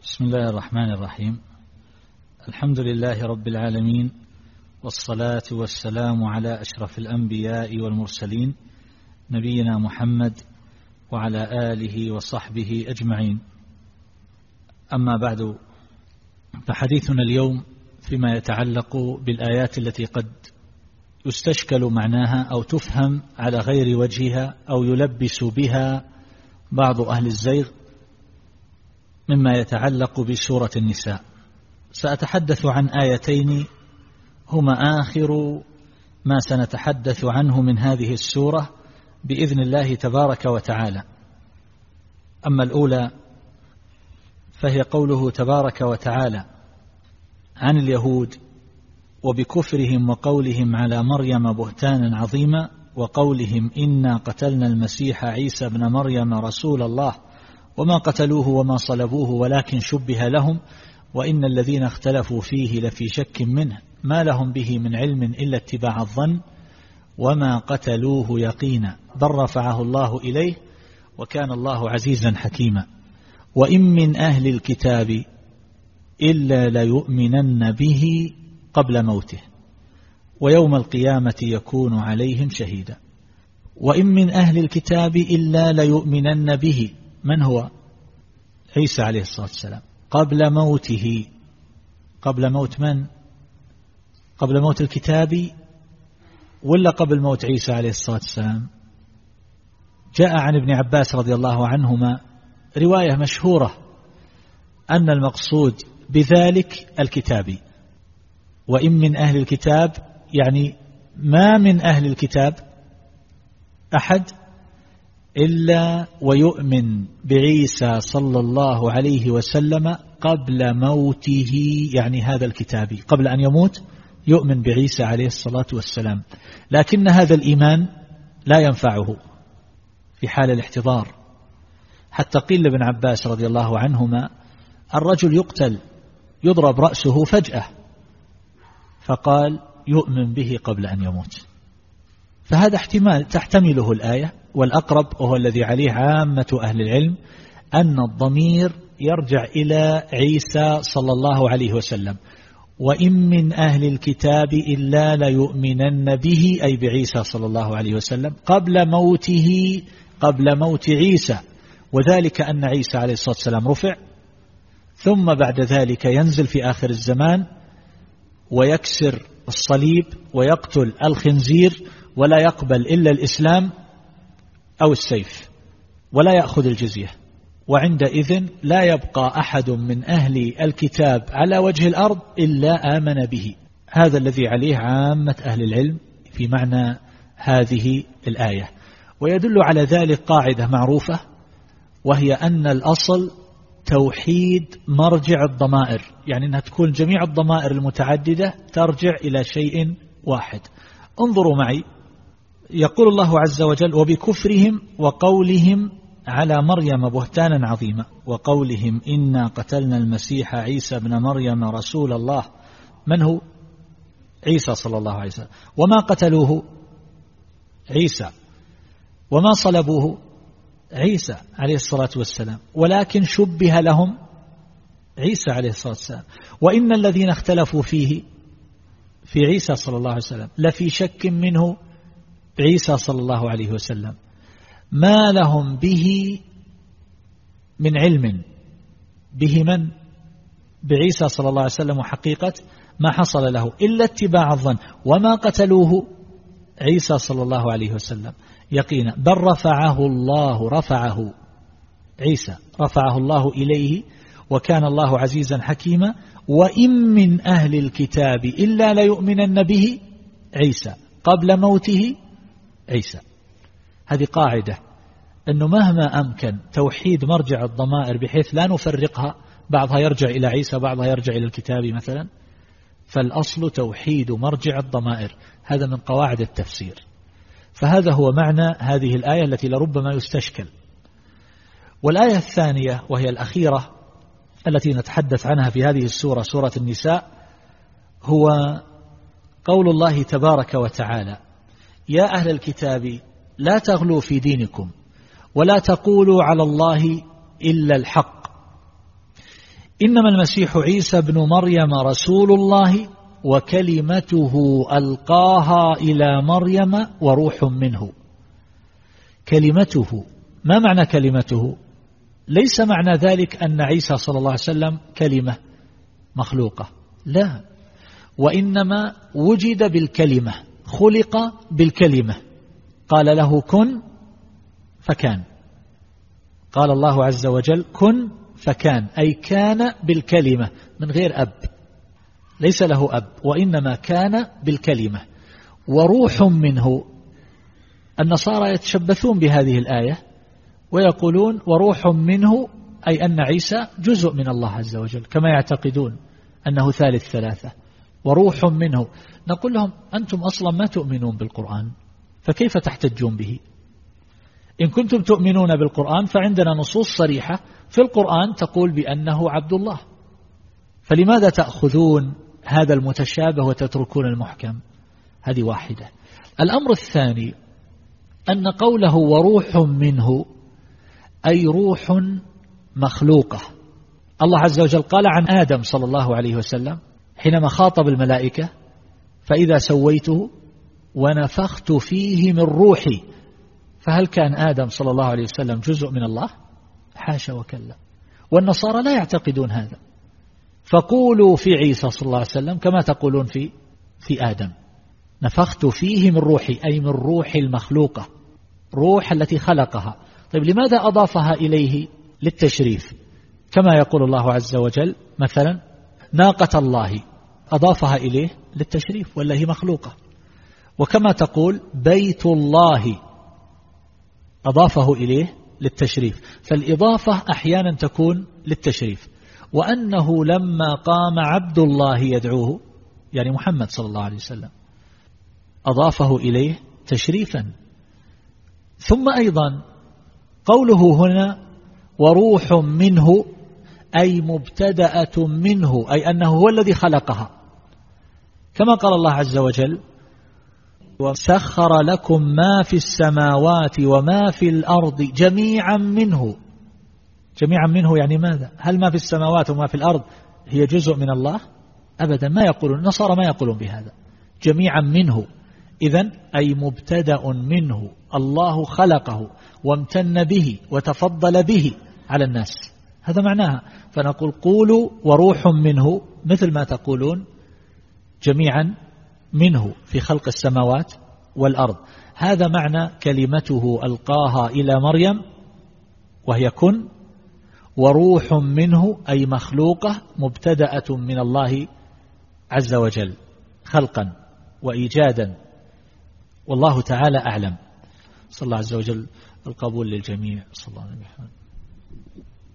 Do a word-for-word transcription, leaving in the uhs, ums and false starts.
بسم الله الرحمن الرحيم. الحمد لله رب العالمين، والصلاة والسلام على أشرف الأنبياء والمرسلين نبينا محمد وعلى آله وصحبه أجمعين. أما بعد، فحديثنا اليوم فيما يتعلق بالآيات التي قد يستشكل معناها أو تفهم على غير وجهها أو يلبس بها بعض أهل الزيغ مما يتعلق بسورة النساء. سأتحدث عن آيتين هما آخر ما سنتحدث عنه من هذه السورة بإذن الله تبارك وتعالى. أما الأولى فهي قوله تبارك وتعالى عن اليهود وبكفرهم وقولهم على مريم بهتانا عظيما وقولهم إنا قتلنا المسيح عيسى بن مريم رسول الله وما قتلوه وما صلبوه ولكن شبه لهم وإن الذين اختلفوا فيه لفي شك منه ما لهم به من علم إلا اتباع الظن وما قتلوه يقينا بل رفعه الله إليه وكان الله عزيزا حكيما. وإن من أهل الكتاب إلا ليؤمنن به قبل موته ويوم القيامة يكون عليهم شهيدا. وإن من أهل الكتاب إلا ليؤمنن به، من هو؟ عيسى عليه الصلاة والسلام، قبل موته. قبل موت من؟ قبل موت الكتاب ولا قبل موت عيسى عليه الصلاة والسلام؟ جاء عن ابن عباس رضي الله عنهما رواية مشهورة أن المقصود بذلك الكتابي. وإن من أهل الكتاب يعني ما من أهل الكتاب أحد إلا ويؤمن بعيسى صلى الله عليه وسلم قبل موته، يعني هذا الكتابي قبل أن يموت يؤمن بعيسى عليه الصلاة والسلام، لكن هذا الإيمان لا ينفعه في حال الاحتضار. حتى قيل لابن عباس رضي الله عنهما الرجل يقتل يضرب رأسه فجأة فقال يؤمن به قبل أن يموت، فهذا احتمال تحتمله الآية، والأقرب وهو الذي عليه عامة أهل العلم أن الضمير يرجع إلى عيسى صلى الله عليه وسلم. وإن من أهل الكتاب إلا ليؤمنن به أي بعيسى صلى الله عليه وسلم قبل موته، قبل موت عيسى، وذلك أن عيسى عليه الصلاة والسلام رفع ثم بعد ذلك ينزل في آخر الزمان ويكسر الصليب ويقتل الخنزير ولا يقبل إلا الإسلام أو السيف ولا يأخذ الجزية، وعندئذ لا يبقى أحد من أهل الكتاب على وجه الأرض إلا آمن به. هذا الذي عليه عامة أهل العلم في معنى هذه الآية. ويدل على ذلك قاعدة معروفة، وهي أن الأصل توحيد مرجع الضمائر، يعني أنها تكون جميع الضمائر المتعددة ترجع إلى شيء واحد. انظروا معي، يقول الله عز وجل وبكفرهم وقولهم على مريم بهتانا عظيما وقولهم إنا قتلنا المسيح عيسى بن مريم رسول الله، من هو؟ عيسى صلى الله عليه وسلم. وما قتلوه عيسى وما صلبوه عيسى عليه الصلاة والسلام ولكن شبه لهم عيسى عليه الصلاة والسلام. وإن الذين اختلفوا فيه في عيسى صلى الله عليه وسلم لفي شك منه عيسى صلى الله عليه وسلم ما لهم به من علم، به من؟ بعيسى صلى الله عليه وسلم وحقيقة ما حصل له إلا اتباع الظن وما قتلوه عيسى صلى الله عليه وسلم يقينا بل رفعه الله، رفعه عيسى رفعه الله إليه وكان الله عزيزا حكيما. وإن من أهل الكتاب إلا ليؤمنن به عيسى قبل موته عيسى. هذه قاعدة أنه مهما أمكن توحيد مرجع الضمائر بحيث لا نفرقها، بعضها يرجع إلى عيسى بعضها يرجع إلى الكتاب مثلا، فالأصل توحيد مرجع الضمائر. هذا من قواعد التفسير. فهذا هو معنى هذه الآية التي لربما يستشكل. والآية الثانية وهي الأخيرة التي نتحدث عنها في هذه السورة، سورة النساء، هو قول الله تبارك وتعالى يا أهل الكتاب لا تغلوا في دينكم ولا تقولوا على الله إلا الحق إنما المسيح عيسى بن مريم رسول الله وكلمته ألقاها إلى مريم وروح منه. كلمته، ما معنى كلمته؟ ليس معنى ذلك أن عيسى صلى الله عليه وسلم كلمة مخلوقة، لا، وإنما وجد بالكلمة، خلق بالكلمة، قال له كن فكان. قال الله عز وجل كن فكان، أي كان بالكلمة من غير أب، ليس له أب، وإنما كان بالكلمة. وروح منه، النصارى يتشبثون بهذه الآية ويقولون وروح منه، أي أن عيسى جزء من الله عز وجل، كما يعتقدون أنه ثالث ثلاثة. وروح منه، نقول لهم أنتم أصلا ما تؤمنون بالقرآن، فكيف تحتجون به؟ إن كنتم تؤمنون بالقرآن فعندنا نصوص صريحة في القرآن تقول بأنه عبد الله، فلماذا تأخذون هذا المتشابه وتتركون المحكم؟ هذه واحدة. الأمر الثاني أن قوله وروح منه أي روح مخلوقة. الله عز وجل قال عن آدم صلى الله عليه وسلم حينما خاطب الملائكة فإذا سويته ونفخت فيه من روحي، فهل كان آدم صلى الله عليه وسلم جزء من الله؟ حاشا وكلا. والنصارى لا يعتقدون هذا، فقولوا في عيسى صلى الله عليه وسلم كما تقولون في في آدم، نفخت فيه من روحي، أي من روح المخلوقة، روح التي خلقها. طيب لماذا أضافها إليه للتشريف؟ كما يقول الله عز وجل مثلا ناقة الله، أضافها إليه للتشريف ولا هي مخلوقة. وكما تقول بيت الله، أضافه إليه للتشريف. فالإضافة أحيانا تكون للتشريف. وأنه لما قام عبد الله يدعوه، يعني محمد صلى الله عليه وسلم، أضافه إليه تشريفا. ثم أيضا قوله هنا وروح منه أي مبتدأة منه، أي أنه هو الذي خلقها، كما قال الله عز وجل وسخر لكم ما في السماوات وما في الأرض جميعا منه. جميعا منه يعني ماذا؟ هل ما في السماوات وما في الأرض هي جزء من الله؟ أبدا، ما يقولون النصارى، ما يقولون بهذا. جميعا منه إذن أي مبتدأ منه، الله خلقه وامتن به وتفضل به على الناس، هذا معناها. فنقول قولوا وروح منه مثل ما تقولون جميعا منه في خلق السماوات والأرض. هذا معنى كلمته ألقاها إلى مريم وهي كن، وروح منه أي مخلوقة مبتدأة من الله عز وجل خلقا وإيجادا. والله تعالى أعلم. صلى الله عز وجل القبول للجميع. صلى الله عليه وسلم.